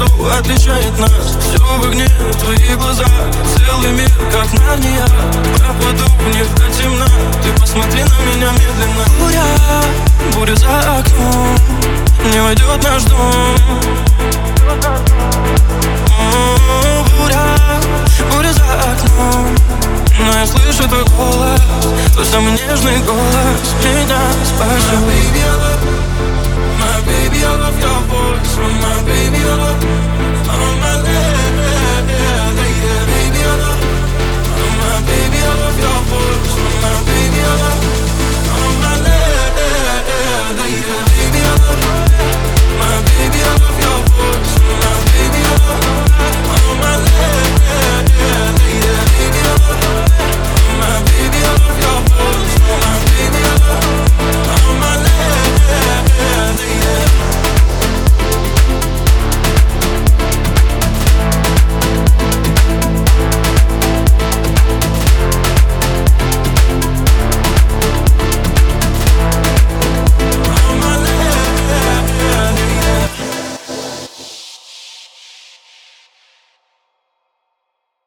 что отличает нас. Все в огне, твои глаза, целый мир, как Нарния. Пропаду в них до темна, ты посмотри на меня медленно. Буря за окном, не войдет наш дом.